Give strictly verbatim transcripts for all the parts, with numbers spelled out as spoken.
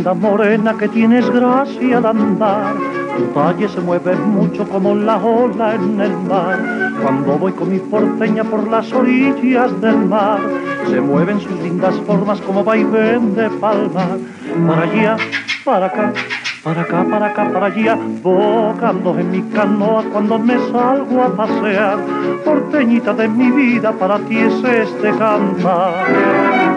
linda morena que tienes gracia al andar. Tu talle se mueve mucho como la ola en el mar. Cuando voy con mi porteña por las orillas del mar, se mueven sus lindas formas como vaivén de palma. Para allá, para acá, para acá, para acá, para allá, bogando en mi canoa cuando me salgo a pasear. Porteñita de mi vida, para ti es este cantar.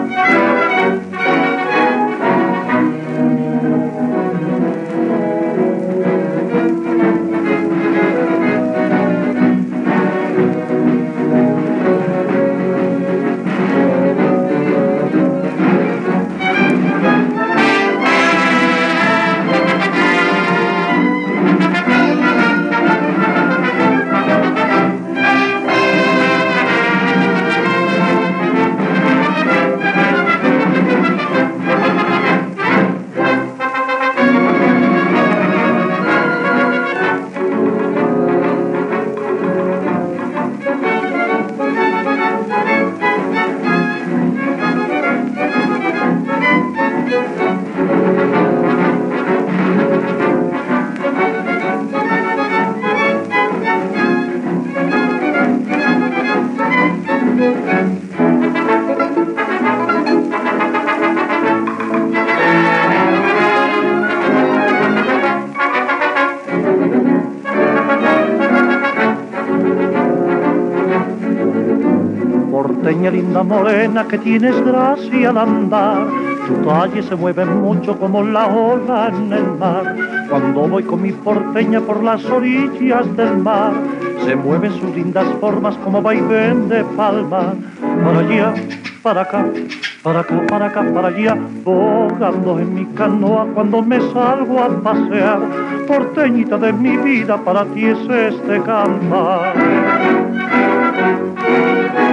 Porteña linda morena que tienes gracia al andar, tu talle se mueve mucho como la ola en el mar. Cuando voy con mi porteña por las orillas del mar, se mueven sus lindas formas como vaivén de palma. Para allá, para acá, para acá, para acá, para allá, bogando en mi canoa cuando me salgo a pasear. Porteñita de mi vida, para ti es este cantar.